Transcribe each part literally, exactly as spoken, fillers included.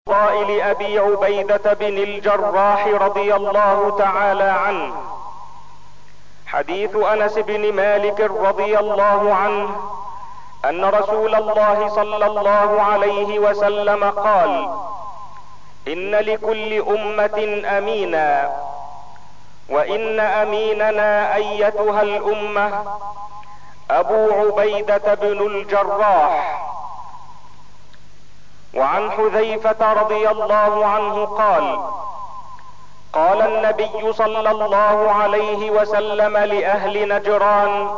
فضائل ابي عبيدة بن الجراح رضي الله تعالى عنه. حديث انس بن مالك رضي الله عنه ان رسول الله صلى الله عليه وسلم قال: ان لكل امة امينا، وان اميننا ايتها الامة ابو عبيدة بن الجراح. وعن حذيفة رضي الله عنه قال: قال النبي صلى الله عليه وسلم لأهل نجران: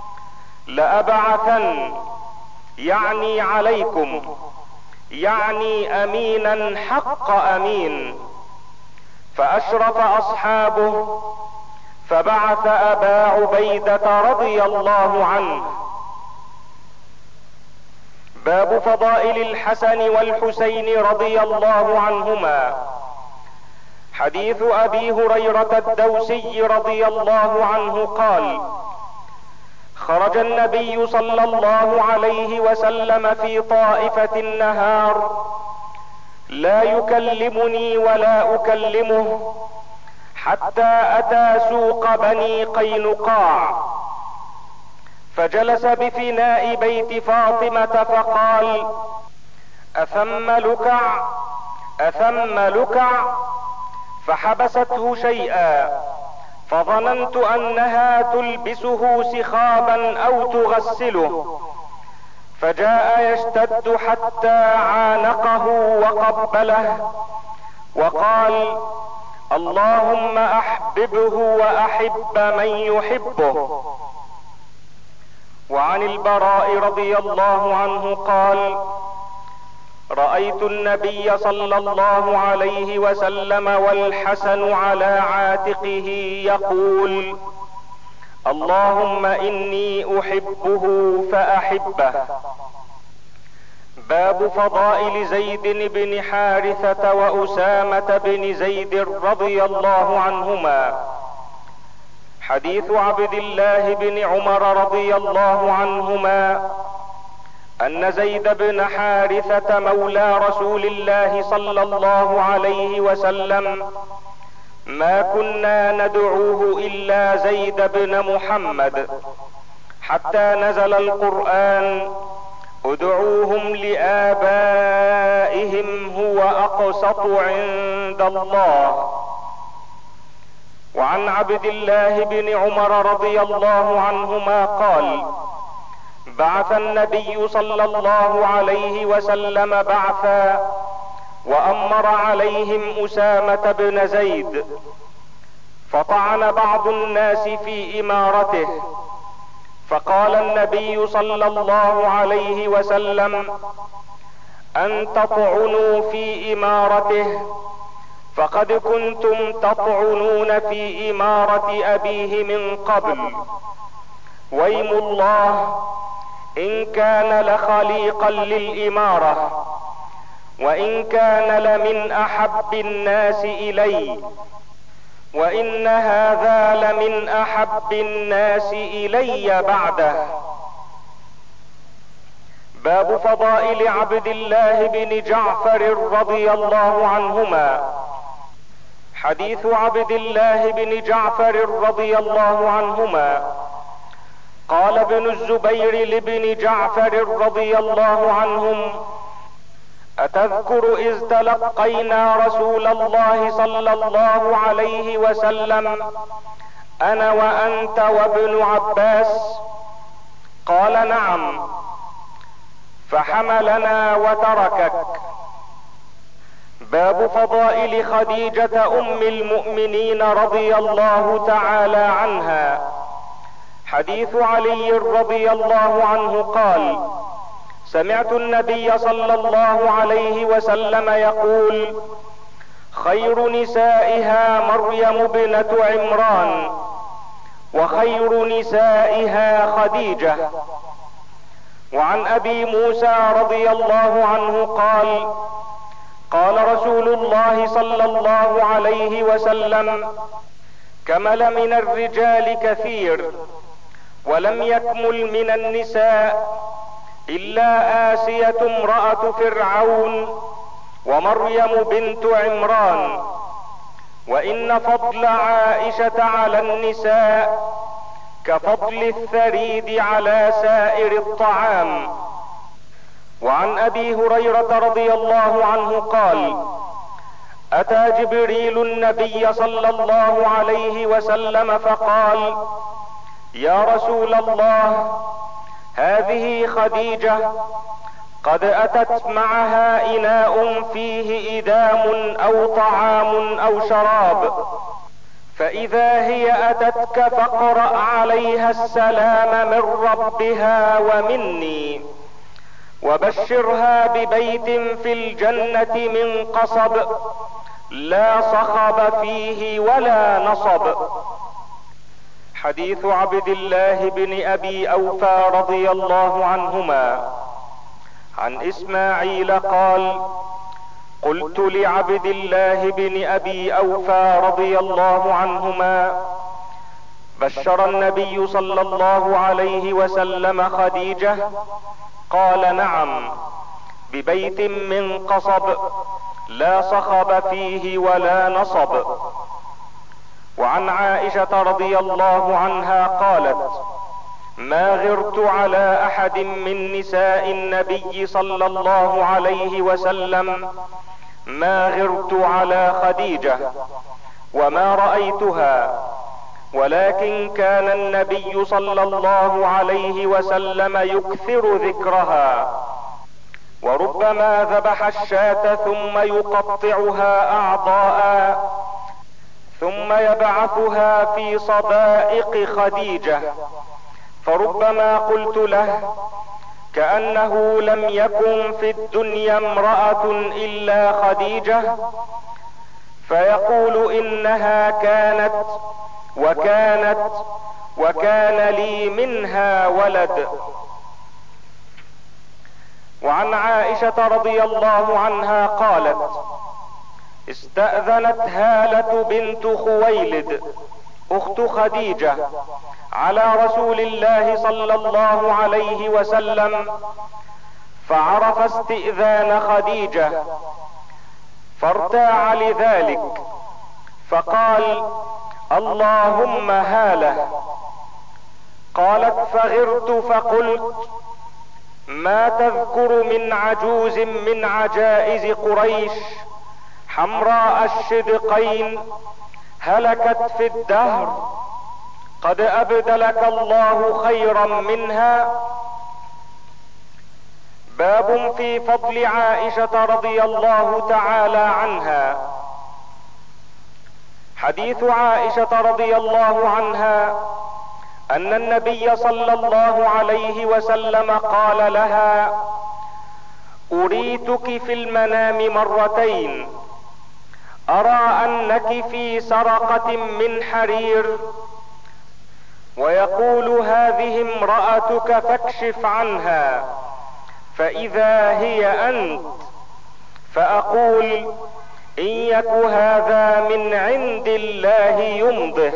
لأبعثن، يعني عليكم، يعني امينا حق امين. فاشرف اصحابه فبعث ابا عبيدة رضي الله عنه. باب فضائل الحسن والحسين رضي الله عنهما. حديث ابي هريرة الدوسي رضي الله عنه قال: خرج النبي صلى الله عليه وسلم في طائفة النهار لا يكلمني ولا اكلمه، حتى اتى سوق بني قينقاع، فجلس بفناء بيت فاطمة فقال: اثم لكع اثم لكع، فحبسته شيئا، فظننت انها تلبسه سخابا او تغسله، فجاء يشتد حتى عانقه وقبله وقال: اللهم احببه واحب من يحبه. وعن البراء رضي الله عنه قال: رأيت النبي صلى الله عليه وسلم والحسن على عاتقه يقول: اللهم اني احبه فاحبه. باب فضائل زيد بن حارثة واسامة بن زيد رضي الله عنهما. حديث عبد الله بن عمر رضي الله ندعوهما ان زيد بن حارثة مولى رسول الله صلى الله عليه وسلم ما كنا ندعوه الا زيد بن محمد، حتى نزل القرآن: ادعوهم لآبائهم هو اقسط عند الله. وعن عبد الله بن عمر رضي الله عنهما قال: بعث النبي صلى الله عليه وسلم بعثا وامر عليهم اسامة بن زيد، فطعن بعض الناس في امارته، فقال النبي صلى الله عليه وسلم: ان تطعنوا في امارته فقد كنتم تطعنون في امارة ابيه من قبل، ويم الله ان كان لخليقا للامارة، وان كان لمن احب الناس الي، وان هذا لمن احب الناس الي بعده. باب فضائل عبد الله بن جعفر رضي الله عنهما. حديث عبد الله بن جعفر رضي الله عنهما قال ابن الزبير لابن جعفر رضي الله عنهم: اتذكر اذ تلقينا رسول الله صلى الله عليه وسلم انا وانت وابن عباس؟ قال: نعم. فحملنا وتركك. باب فضائل خديجة ام المؤمنين رضي الله تعالى عنها. حديث علي رضي الله عنه قال: سمعت النبي صلى الله عليه وسلم يقول: خير نسائها مريم بنت عمران، وخير نسائها خديجة. وعن ابي موسى رضي الله عنه قال: قال رسول الله صلى الله عليه وسلم: كمل من الرجال كثير، ولم يكمل من النساء الا آسية امرأة فرعون ومريم بنت عمران، وان فضل عائشة على النساء كفضل الثريد على سائر الطعام. وعن ابي هريرة رضي الله عنه قال: اتى جبريل النبي صلى الله عليه وسلم فقال: يا رسول الله، هذه خديجة قد اتت معها اناء فيه ادام او طعام او شراب، فاذا هي اتتك فاقرأ عليها السلام من ربها ومني، وبشرها ببيت في الجنة من قصب لا صخب فيه ولا نصب. حديث عبد الله بن ابي اوفى رضي الله عنهما عن اسماعيل قال: قلت لعبد الله بن ابي اوفى رضي الله عنهما: بشر النبي صلى الله عليه وسلم خديجة؟ قال: نعم، ببيت من قصب لا صخب فيه ولا نصب. وعن عائشة رضي الله عنها قالت: ما غرت على احد من نساء النبي صلى الله عليه وسلم ما غرت على خديجة وما رأيتها، ولكن كان النبي صلى الله عليه وسلم يكثر ذكرها، وربما ذبح الشاة ثم يقطعها اعضاء ثم يبعثها في صدائق خديجة، فربما قلت له: كأنه لم يكن في الدنيا امرأة الا خديجة، فيقول: انها كانت وكانت وكان لي منها ولد. وعن عائشة رضي الله عنها قالت: استأذنت هالة بنت خويلد اخت خديجة على رسول الله صلى الله عليه وسلم، فعرف استئذان خديجة فارتاع لذلك، فقال: اللهم هالة. قالت: فغرت فقلت: ما تذكر من عجوز من عجائز قريش حمراء الشدقين هلكت في الدهر قد ابدلك الله خيرا منها؟ باب في فضل عائشة رضي الله تعالى عنها. حديث عائشة رضي الله عنها ان النبي صلى الله عليه وسلم قال لها: اريتك في المنام مرتين، ارى انك في سرقة من حرير، ويقول: هذه امرأتك فاكشف عنها، فاذا هي انت، فاقول: ان يك هذا من عند الله يمضه.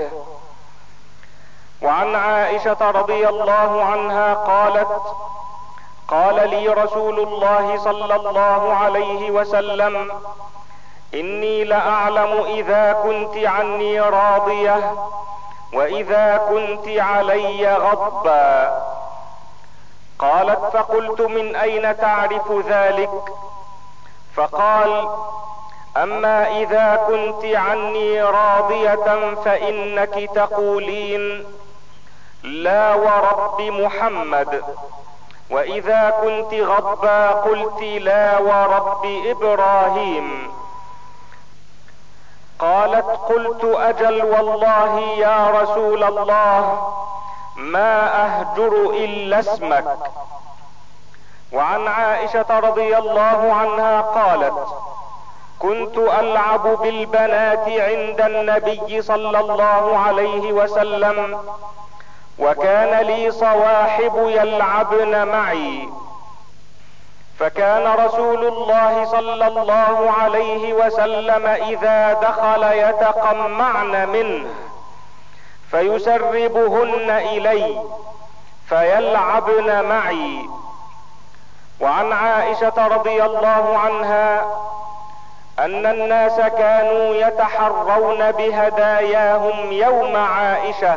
وعن عائشة رضي الله عنها قالت: قال لي رسول الله صلى الله عليه وسلم: اني لاعلم اذا كنت عني راضية واذا كنت علي غضبا. قالت: فقلت: من اين تعرف ذلك؟ فقال: اما اذا كنت عني راضية فانك تقولين: لا ورب محمد، واذا كنت غضبا قلت: لا ورب ابراهيم. قالت: قلت: اجل والله يا رسول الله ما اهجر الا اسمك. وعن عائشة رضي الله عنها قالت: كنت العب بالبنات عند النبي صلى الله عليه وسلم، وكان لي صواحب يلعبن معي، فكان رسول الله صلى الله عليه وسلم اذا دخل يتقمعن منه فيسربهن الي فيلعبن معي. وعن عائشة رضي الله عنها ان الناس كانوا يتحرون بهداياهم يوم عائشة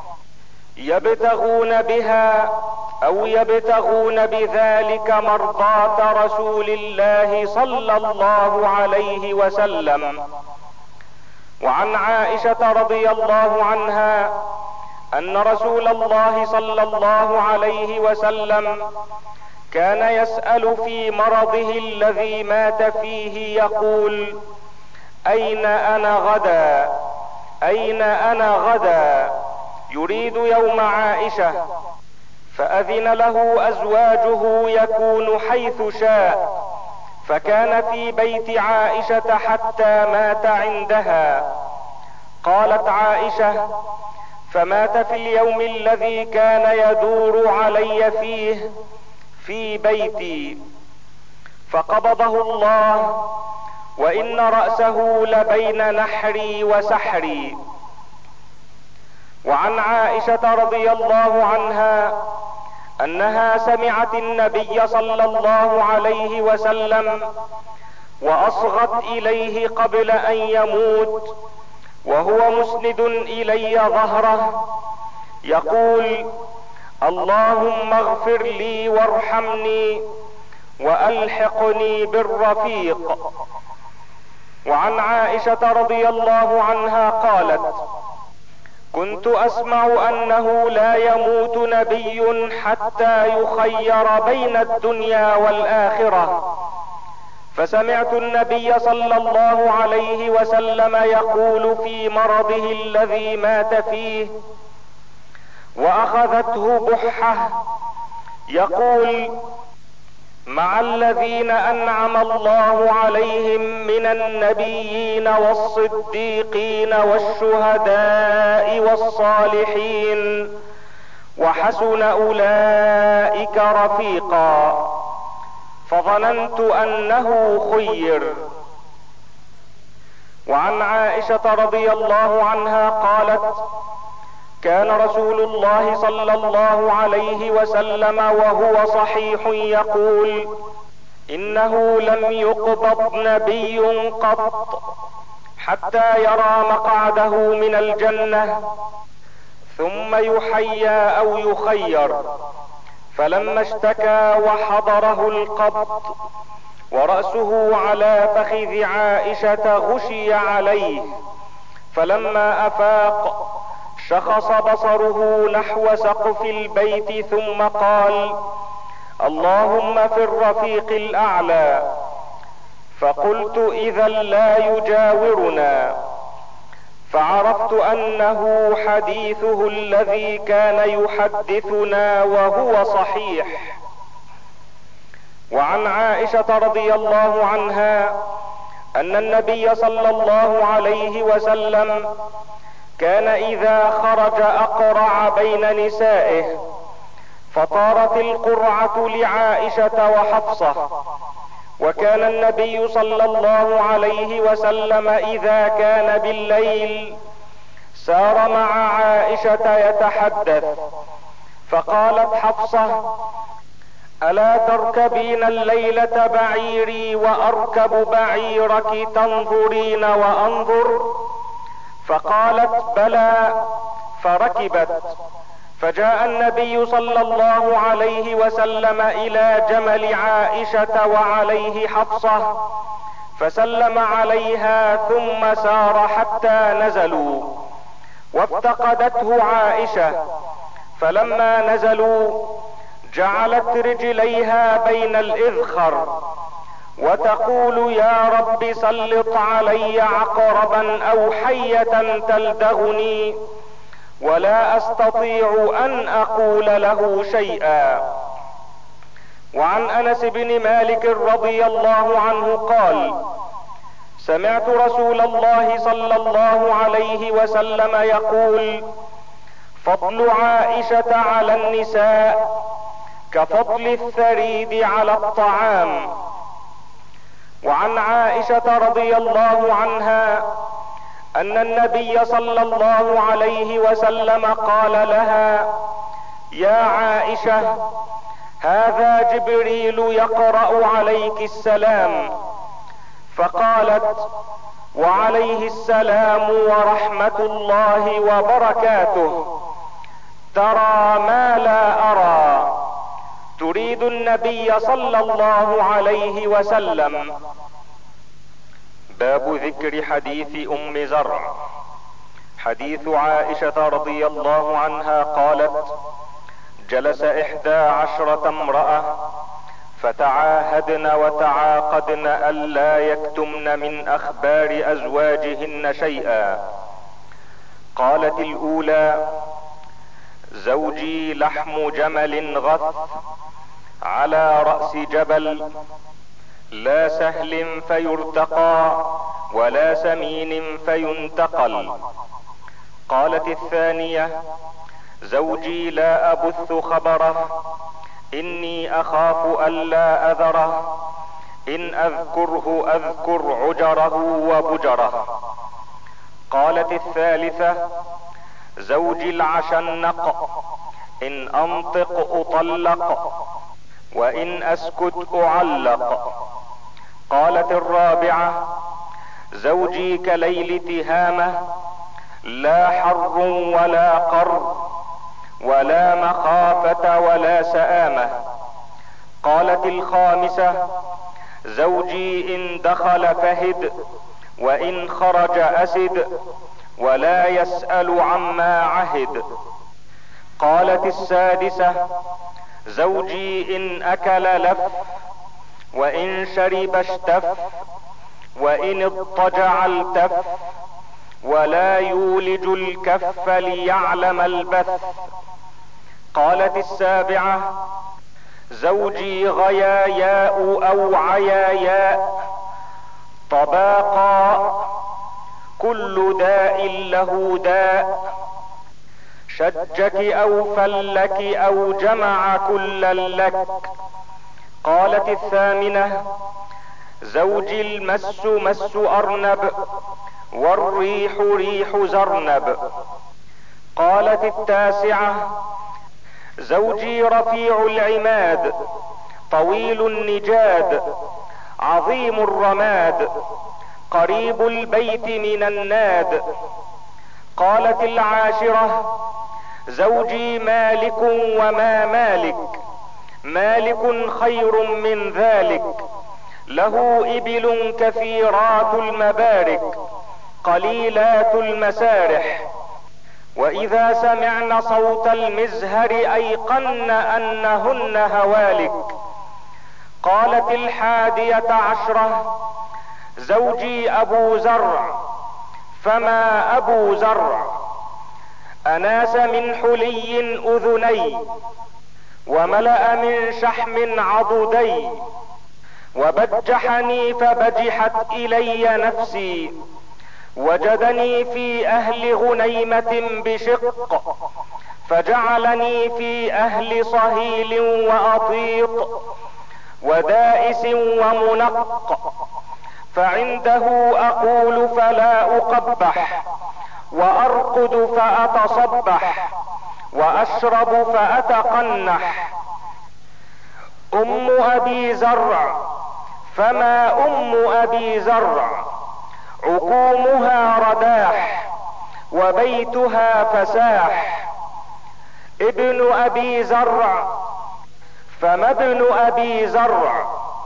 يبتغون بها او يبتغون بذلك مرضاة رسول الله صلى الله عليه وسلم. وعن عائشة رضي الله عنها ان رسول الله صلى الله عليه وسلم كان يسأل في مرضه الذي مات فيه يقول: اين انا غدا، اين انا غدا، يريد يوم عائشة. فاذن له ازواجه يكون حيث شاء، فكان في بيت عائشة حتى مات عندها. قالت عائشة: فمات في اليوم الذي كان يدور علي فيه في بيتي، فقبضه الله، وان رأسه لبين نحري وسحري. وعن عائشة رضي الله عنها انها سمعت النبي صلى الله عليه وسلم واصغت اليه قبل ان يموت وهو مسند الي ظهره يقول: اللهم اغفر لي وارحمني والحقني بالرفيق. وعن عائشة رضي الله عنها قالت: كنت اسمع انه لا يموت نبي حتى يخير بين الدنيا والاخرة، فسمعت النبي صلى الله عليه وسلم يقول في مرضه الذي مات فيه واخذته بحة يقول: مع الذين انعم الله عليهم من النبيين والصديقين والشهداء والصالحين وحسن اولئك رفيقا، فظننت انه خير. وعن عائشة رضي الله عنها قالت: كان رسول الله صلى الله عليه وسلم وهو صحيح يقول: انه لم يقبض نبي قط حتى يرى مقعده من الجنة ثم يحيى او يخير. فلما اشتكى وحضره القبض ورأسه على فخذ عائشة غشي عليه، فلما افاق شخص بصره نحو سقف البيت ثم قال: اللهم في الرفيق الاعلى. فقلت: اذا لا يجاورنا، فعرفت انه حديثه الذي كان يحدثنا وهو صحيح. وعن عائشة رضي الله عنها ان النبي صلى الله عليه وسلم كان اذا خرج اقرع بين نسائه، فطارت القرعة لعائشة وحفصة. وكان النبي صلى الله عليه وسلم اذا كان بالليل سار مع عائشة يتحدث، فقالت حفصة: الا تركبين الليلة بعيري واركب بعيرك تنظرين وانظر؟ فقالت: بلى، فركبت. فجاء النبي صلى الله عليه وسلم الى جمل عائشة وعليه حفصة، فسلم عليها ثم سار حتى نزلوا، وافتقدته عائشة. فلما نزلوا جعلت رجليها بين الاذخر وتقول: يا رب سلط علي عقربا او حية تلدغني، ولا استطيع ان اقول له شيئا. وعن انس بن مالك رضي الله عنه قال: سمعت رسول الله صلى الله عليه وسلم يقول: فضل عائشة على النساء كفضل الثريد على الطعام. وعن عائشة رضي الله عنها ان النبي صلى الله عليه وسلم قال لها: يا عائشة، هذا جبريل يقرأ عليك السلام. فقالت: وعليه السلام ورحمة الله وبركاته. ترى ما لا ارى. تريد النبي صلى الله عليه وسلم. باب ذكر حديث ام زرع. حديث عائشة رضي الله عنها قالت: جلس احدى عشرة امرأة فتعاهدن وتعاقدن الا يكتمن من اخبار ازواجهن شيئا. قالت الاولى: زوجي لحم جمل غث على رأس جبل، لا سهل فيرتقى ولا سمين فينتقل. قالت الثانية: زوجي لا ابث خبره، اني اخاف الا اذره، ان اذكره اذكر عجره وبجره. قالت الثالثة: زوجي العشنق، ان انطق اطلق، وان اسكت اعلق. قالت الرابعة: زوجي كليل تهامة، لا حر ولا قر، ولا مخافة ولا سآمة. قالت الخامسة: زوجي ان دخل فهد، وان خرج اسد، ولا يسأل عما عهد. قالت السادسة: زوجي ان اكل لف، وان شرب اشتف، وان اضطجع التف، ولا يولج الكف ليعلم البث. قالت السابعة: زوجي غياياء او عياياء، طباقا، كل داء له داء، شجك او فلك او جمع كلا لك. قالت الثامنة: زوجي المس مس ارنب، والريح ريح زرنب. قالت التاسعة: زوجي رفيع العماد، طويل النجاد، عظيم الرماد، قريب البيت من الناد. قالت العاشرة: زوجي مالك وما مالك، مالك خير من ذلك، له ابل كثيرات المبارك، قليلات المسارح، واذا سمعن صوت المزهر ايقن انهن هوالك. قالت الحادية عشرة: زوجي ابو زرع، فما ابو زرع؟ اناس من حلي اذني، وملأ من شحم عضدي، وبجحني فبجحت الي نفسي، وجدني في اهل غنيمة بشق، فجعلني في اهل صهيل واطيط، ودائس ومنق، فعنده اقول فلا اقبح، وارقد فاتصبح، واشرب فاتقنح. ام ابي زرع، فما ام ابي زرع؟ عقومها رداح، وبيتها فساح. ابن ابي زرع، فما ابن ابي زرع؟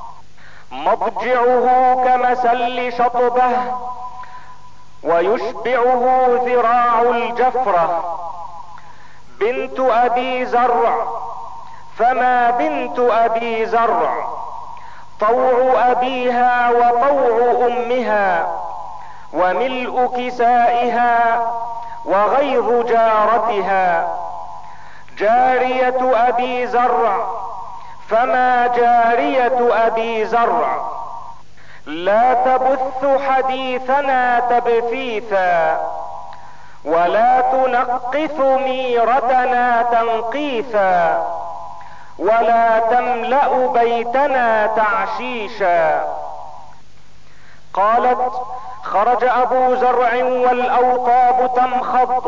مضجعه كمسل شطبه، ويشبعه ذراع الجفرة. بنت ابي زرع، فما بنت ابي زرع؟ طوع ابيها وطوع امها، وملء كسائها، وغيظ جارتها. جارية ابي زرع، فما جارية ابي زرع؟ لا تبث حديثنا تبثيثا، ولا تنقث ميرتنا تنقيثا، ولا تملأ بيتنا تعشيشا. قالت: خرج ابو زرع والاوطاب تمخض،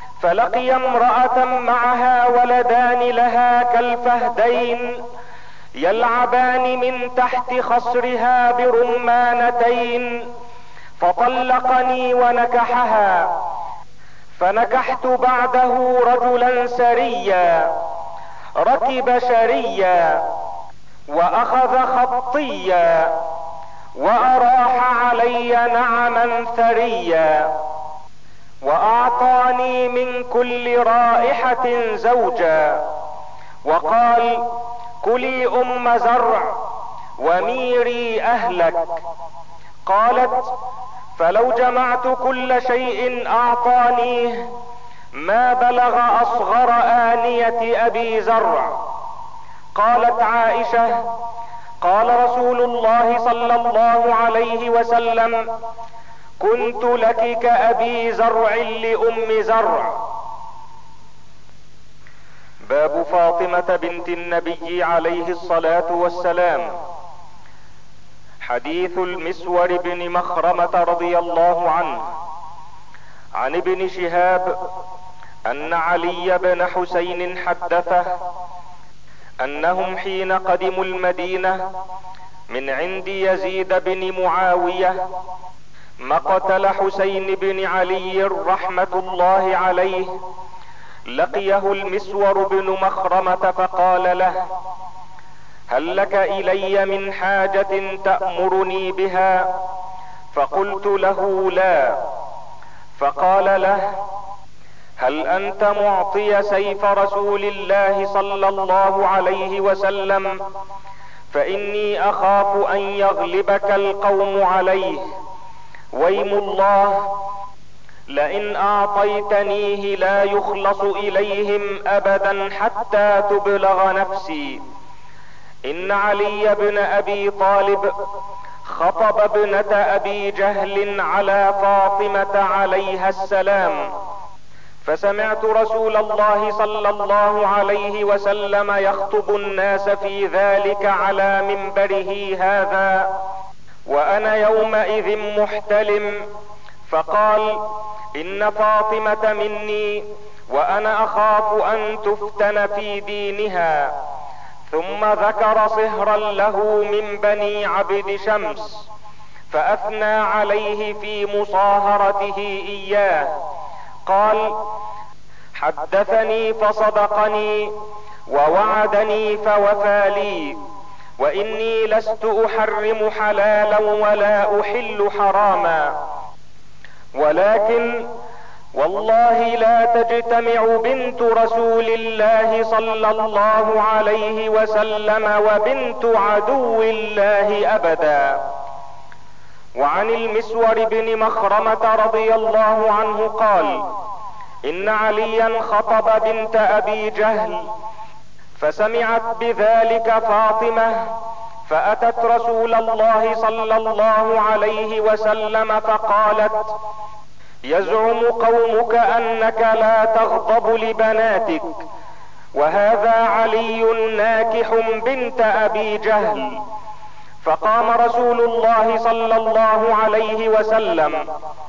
فلقي امرأة معها ولدان لها كالفهدين، يلعبان من تحت خصرها برمانتين، فطلقني ونكحها. فنكحت بعده رجلا سريا ركب شريا واخذ خطيا، واراح علي نعما ثريا، واعطاني من كل رائحة زوجا، وقال: كلي ام زرع وميري اهلك. قالت: فلو جمعت كل شيء اعطانيه ما بلغ اصغر آنية ابي زرع. قالت عائشة: قال رسول الله صلى الله عليه وسلم: كنت لك كأبي زرع لأم زرع. باب فاطمة بنت النبي عليه الصلاة والسلام. حديث المسور بن مخرمة رضي الله عنه عن ابن شهاب ان علي بن حسين حدثه انهم حين قدموا المدينة من عند يزيد بن معاوية مقتل حسين بن علي رحمة الله عليه، لقيه المسور بن مخرمة فقال له: هل لك الي من حاجة تأمرني بها؟ فقلت له: لا. فقال له: هل انت معطي سيف رسول الله صلى الله عليه وسلم؟ فاني اخاف ان يغلبك القوم عليه، ويم الله لئن اعطيتنيه لا يخلص اليهم ابدا حتى تبلغ نفسي. ان علي بن ابي طالب خطب ابنة ابي جهل على فاطمة عليها السلام، فسمعت رسول الله صلى الله عليه وسلم يخطب الناس في ذلك على منبره هذا، وانا يومئذ محتلم، فقال: ان فاطمة مني وانا اخاف ان تفتن في دينها. ثم ذكر صهرا له من بني عبد شمس، فاثنى عليه في مصاهرته اياه. قال: حدثني فصدقني، ووعدني فوفى لي، واني لست احرم حلالا ولا احل حراما، ولكن والله لا تجتمع بنت رسول الله صلى الله عليه وسلم وبنت عدو الله ابدا. وعن المسور بن مخرمة رضي الله عنه قال: ان عليا خطب بنت ابي جهل، فسمعت بذلك فاطمة، فاتت رسول الله صلى الله عليه وسلم فقالت: يزعم قومك انك لا تغضب لبناتك، وهذا علي ناكح بنت ابي جهل. فقام رسول الله صلى الله عليه وسلم،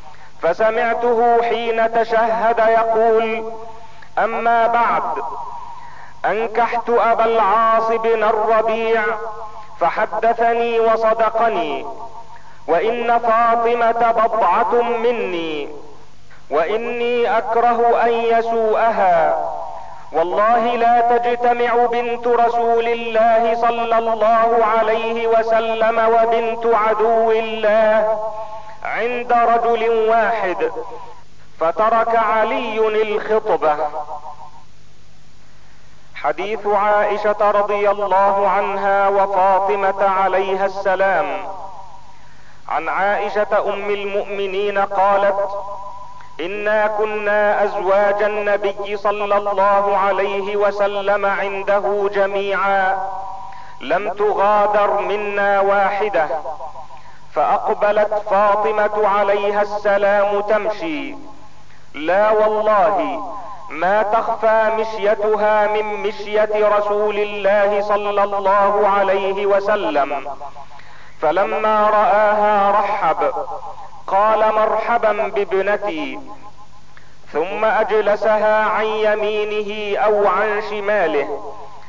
فسمعته حين تشهد يقول: اما بعد، انكحت ابا العاص بن الربيع فحدثني وصدقني، وان فاطمة بضعة مني، واني اكره ان يسوءها. والله لا تجتمع بنت رسول الله صلى الله عليه وسلم وبنت عدو الله عند رجل واحد. فترك علي الخطبة. حديث عائشة رضي الله عنها وفاطمة عليها السلام. عن عائشة ام المؤمنين قالت: انا كنا ازواج النبي صلى الله عليه وسلم عنده جميعا، لم تغادر منا واحدة. فاقبلت فاطمة عليها السلام تمشي، لا والله ما تخفى مشيتها من مشية رسول الله صلى الله عليه وسلم. فلما رآها رحب، قال: مرحبا بابنتي، ثم اجلسها عن يمينه او عن شماله،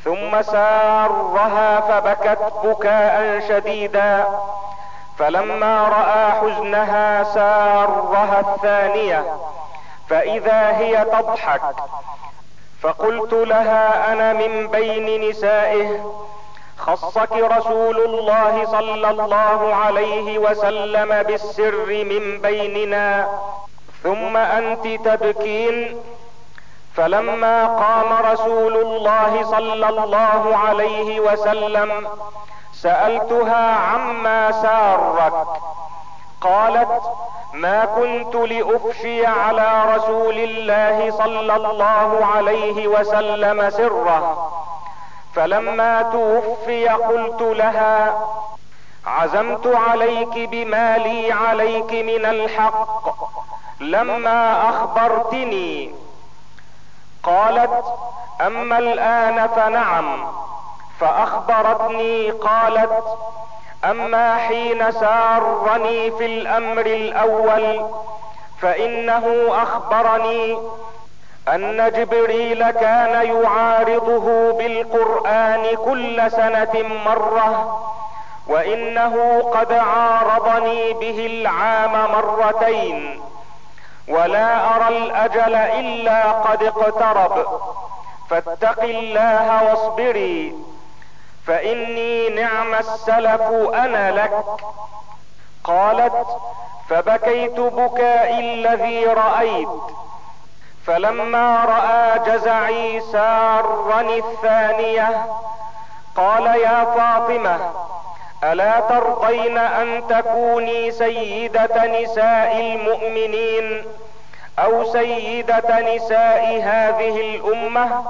ثم سارها فبكت بكاء شديدا، فلما رأى حزنها سارها الثانية فإذا هي تضحك، فقلت لها: أنا من بين نسائه خصك رسول الله صلى الله عليه وسلم بالسر من بيننا، ثم أنت تبكين؟ فلما قام رسول الله صلى الله عليه وسلم سألتها عما سارك، قالت: ما كنت لأفشي على رسول الله صلى الله عليه وسلم سره، فلما توفي قلت لها: عزمت عليك بما لي عليك من الحق لما أخبرتني. قالت: أما الآن فنعم. فأخبرتني قالت: أما حين سارني في الأمر الأول فإنه أخبرني أن جبريل كان يعارضه بالقرآن كل سنة مرة، وإنه قد عارضني به العام مرتين، ولا أرى الأجل إلا قد اقترب، فاتق الله واصبري، فإني نعم السلف أنا لك. قالت: فبكيت بكائي الذي رأيت، فلما رأى جزعي سارني الثانية قال: يا فاطمة، ألا ترضين أن تكوني سيدة نساء المؤمنين أو سيدة نساء هذه الأمة؟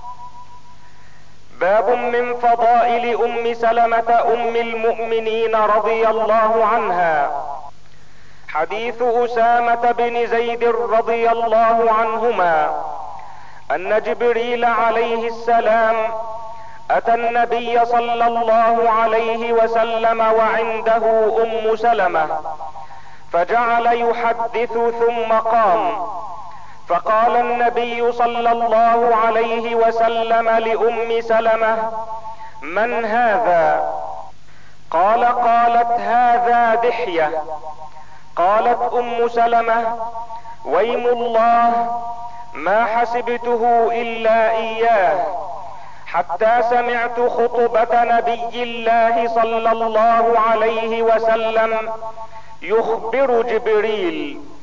باب من فضائل أم سلمة أم المؤمنين رضي الله عنها. حديث أسامة بن زيد رضي الله عنهما أن جبريل عليه السلام أتى النبي صلى الله عليه وسلم وعنده أم سلمة، فجعل يحدث ثم قام، فقال النبي صلى الله عليه وسلم لأم سلمة: من هذا؟ قال: قالت: هذا دحية. قالت أم سلمة: ويم الله، ما حسبته إلا إياه، حتى سمعت خطبة نبي الله صلى الله عليه وسلم يخبر جبريل